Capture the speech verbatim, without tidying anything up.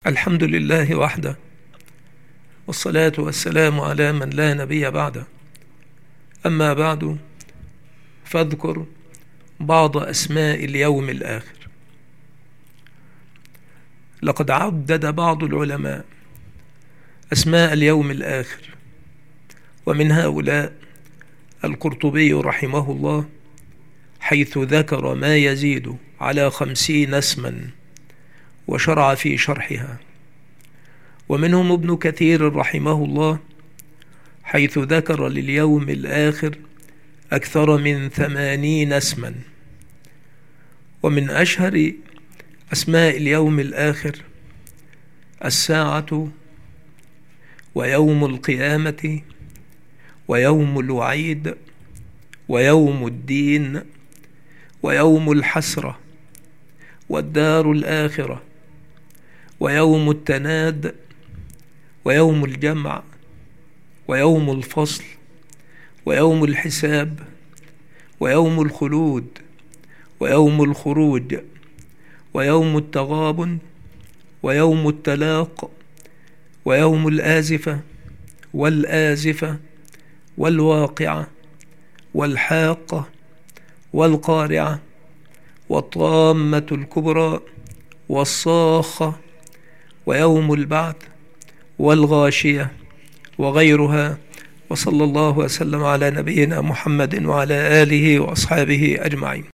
الحمد لله وحده، والصلاة والسلام على من لا نبي بعده. أما بعد، فاذكر بعض أسماء اليوم الآخر. لقد عدد بعض العلماء أسماء اليوم الآخر، ومن هؤلاء القرطبي رحمه الله، حيث ذكر ما يزيد على خمسين اسما وشرع في شرحها. ومنهم ابن كثير رحمه الله، حيث ذكر لليوم الآخر أكثر من ثمانين اسما. ومن أشهر أسماء اليوم الآخر الساعة، ويوم القيامة، ويوم الوعيد، ويوم الدين، ويوم الحسرة، والدار الآخرة، ويوم التناد، ويوم الجمع، ويوم الفصل، ويوم الحساب، ويوم الخلود، ويوم الخروج، ويوم التغابن، ويوم التلاق، ويوم الآزفة، والآزفة، والواقعة، والحاقة، والقارعة، والطامة الكبرى، والصاخة، ويوم البعث، والغاشية، وغيرها. وصلى الله وسلم على نبينا محمد وعلى آله وأصحابه أجمعين.